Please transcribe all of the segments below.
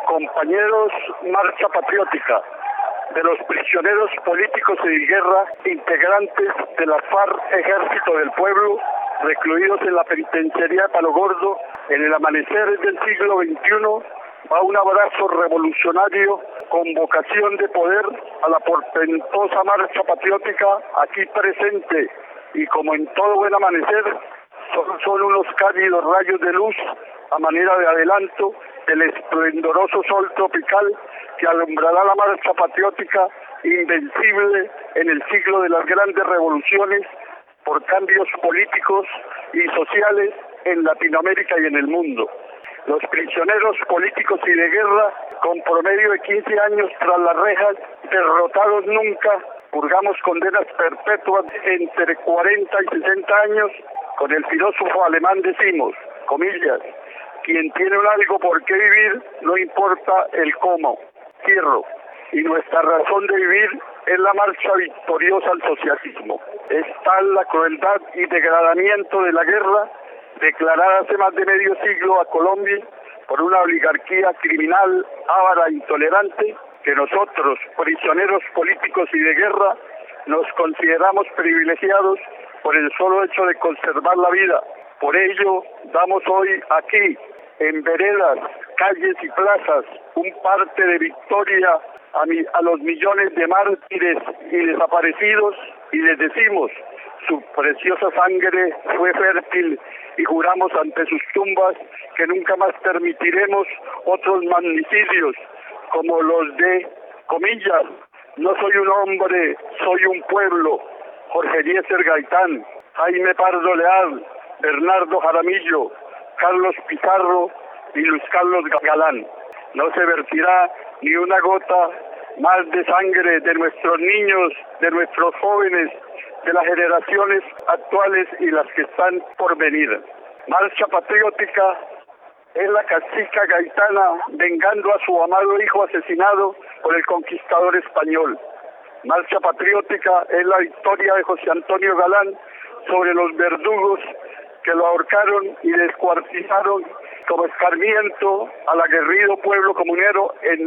Compañeros, marcha patriótica de los prisioneros políticos y de guerra, integrantes de la FARC Ejército del Pueblo, recluidos en la penitenciaría de Palo Gordo, en el amanecer del siglo XXI, va un abrazo revolucionario con vocación de poder a la portentosa marcha patriótica aquí presente, y como en todo buen amanecer, son unos cálidos rayos de luz a manera de adelanto del esplendoroso sol tropical que alumbrará la marcha patriótica invencible en el siglo de las grandes revoluciones por cambios políticos y sociales en Latinoamérica y en el mundo. Los prisioneros políticos y de guerra, con promedio de 15 años tras las rejas, derrotados nunca, purgamos condenas perpetuas entre 40 y 60 años. Con el filósofo alemán decimos, comillas, quien tiene un algo por qué vivir, no importa el cómo. Cierro. Y nuestra razón de vivir es la marcha victoriosa al socialismo. Es tal la crueldad y degradamiento de la guerra declarada hace más de medio siglo a Colombia por una oligarquía criminal, ávara e intolerante, que nosotros, prisioneros políticos y de guerra, nos consideramos privilegiados por el solo hecho de conservar la vida. Por ello, damos hoy aquí, en veredas, calles y plazas, un parte de victoria a los millones de mártires y desaparecidos, y les decimos, su preciosa sangre fue fértil, y juramos ante sus tumbas que nunca más permitiremos otros magnicidios como los de, comillas, no soy un hombre, soy un pueblo, Jorge Eliezer Gaitán, Jaime Pardo Leal, Bernardo Jaramillo, Carlos Pizarro y Luis Carlos Galán. No se vertirá ni una gota más de sangre de nuestros niños, de nuestros jóvenes, de las generaciones actuales y las que están por venir. Marcha patriótica es la cacica gaitana vengando a su amado hijo asesinado por el conquistador español. Marcha patriótica es la victoria de José Antonio Galán sobre los verdugos que lo ahorcaron y descuartizaron como escarmiento al aguerrido pueblo comunero en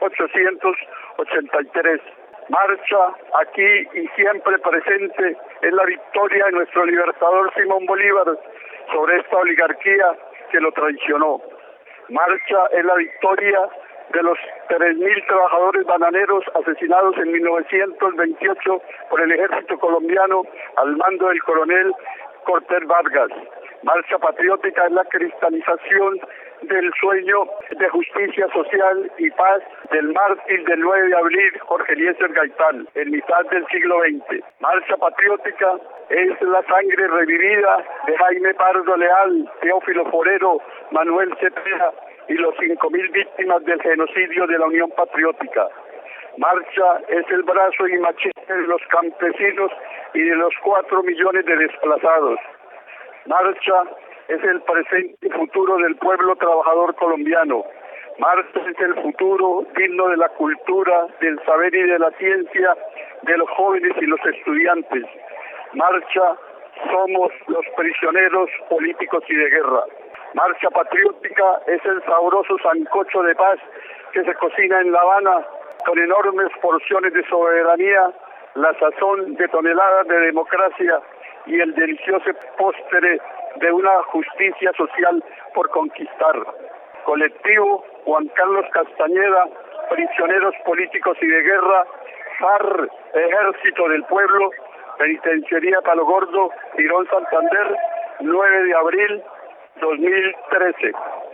1883. Marcha aquí y siempre presente es la victoria de nuestro libertador Simón Bolívar sobre esta oligarquía que lo traicionó. Marcha es la victoria de los 3.000 trabajadores bananeros asesinados en 1928 por el ejército colombiano al mando del coronel Cortés Vargas. Marcha patriótica es la cristalización del sueño de justicia social y paz del mártir del 9 de abril, Jorge Eliezer Gaitán, en mitad del siglo XX. Marcha patriótica es la sangre revivida de Jaime Pardo Leal, Teófilo Forero, Manuel Cepeda y los 5.000 víctimas del genocidio de la Unión Patriótica. Marcha es el brazo y machete de los campesinos y de los 4 millones de desplazados. Marcha es el presente y futuro del pueblo trabajador colombiano. Marcha es el futuro digno de la cultura, del saber y de la ciencia, de los jóvenes y los estudiantes. Marcha somos los prisioneros políticos y de guerra. Marcha patriótica es el sabroso sancocho de paz que se cocina en La Habana con enormes porciones de soberanía, la sazón de toneladas de democracia y el delicioso postre de una justicia social por conquistar. Colectivo Juan Carlos Castañeda, prisioneros políticos y de guerra, FARC Ejército del Pueblo, Penitenciaría Palo Gordo, Girón Santander, 9 de abril 2013.